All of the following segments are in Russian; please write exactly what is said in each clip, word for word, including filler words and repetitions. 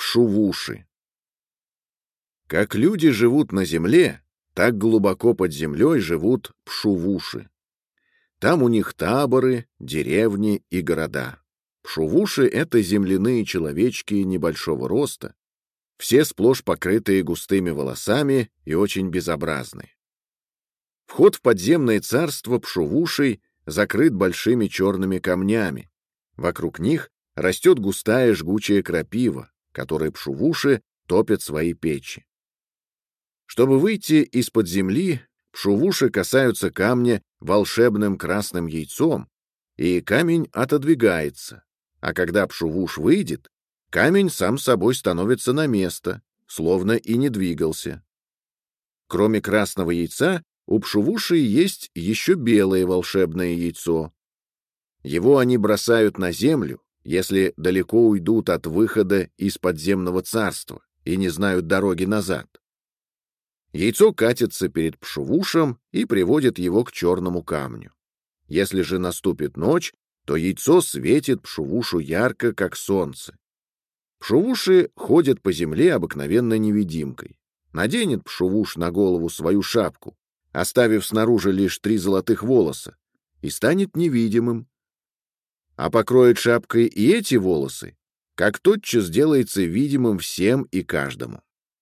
Пшувуши. Как люди живут на земле, так глубоко под землей живут пшувуши. Там у них таборы, деревни и города. Пшувуши — это земляные человечки небольшого роста, все сплошь покрытые густыми волосами и очень безобразные. Вход в подземное царство пшувушей закрыт большими черными камнями. Вокруг них растет густая жгучая крапива, которой пшувуши топят свои печи. Чтобы выйти из-под земли, пшувуши касаются камня волшебным красным яйцом, и камень отодвигается, а когда пшувуш выйдет, камень сам собой становится на место, словно и не двигался. Кроме красного яйца, у пшувушей есть еще белое волшебное яйцо. Его они бросают на землю, если далеко уйдут от выхода из подземного царства и не знают дороги назад. Яйцо катится перед пшувушем и приводит его к черному камню. Если же наступит ночь, то яйцо светит пшувушу ярко, как солнце. Пшувуши ходят по земле обыкновенно невидимкой. Наденет пшувуш на голову свою шапку, оставив снаружи лишь три золотых волоса, и станет невидимым. А покроет шапкой и эти волосы, как тотчас делается видимым всем и каждому.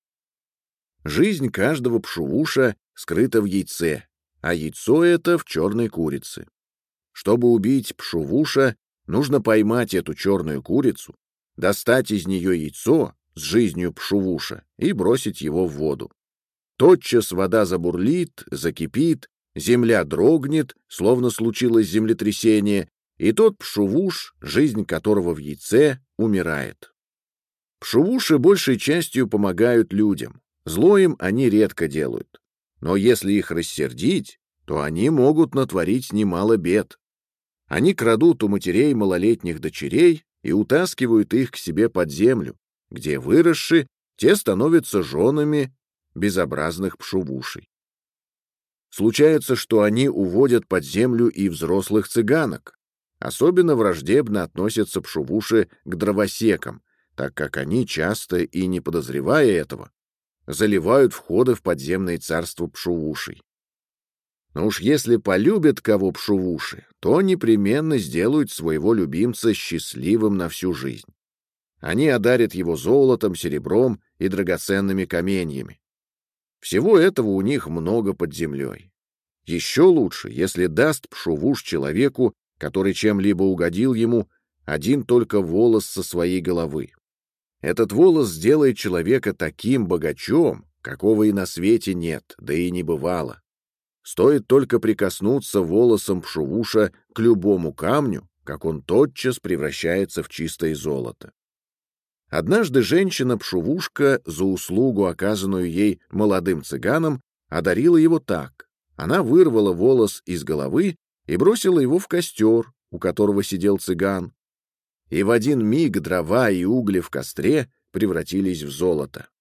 Жизнь каждого пшувуша скрыта в яйце, а яйцо это в черной курице. Чтобы убить пшувуша, нужно поймать эту черную курицу, достать из нее яйцо с жизнью пшувуша и бросить его в воду. Тотчас вода забурлит, закипит, земля дрогнет, словно случилось землетрясение, и тот пшувуш, жизнь которого в яйце, умирает. Пшувуши большей частью помогают людям. Зло им они редко делают. Но если их рассердить, то они могут натворить немало бед. Они крадут у матерей малолетних дочерей и утаскивают их к себе под землю, где, выросши, те становятся женами безобразных пшувушей. Случается, что они уводят под землю и взрослых цыганок. Особенно враждебно относятся пшувуши к дровосекам, так как они часто, и не подозревая этого, заливают входы в подземное царство пшувушей. Но уж если полюбят кого пшувуши, то непременно сделают своего любимца счастливым на всю жизнь. Они одарят его золотом, серебром и драгоценными каменьями. Всего этого у них много под землей. Еще лучше, если даст пшувуш человеку, который чем-либо угодил ему, один только волос со своей головы. Этот волос сделает человека таким богачом, какого и на свете нет, да и не бывало. Стоит только прикоснуться волосом пшувуша к любому камню, как он тотчас превращается в чистое золото. Однажды женщина-пшувушка за услугу, оказанную ей молодым цыганом, одарила его так. Она вырвала волос из головы и бросила его в костер, у которого сидел цыган. И в один миг дрова и угли в костре превратились в золото.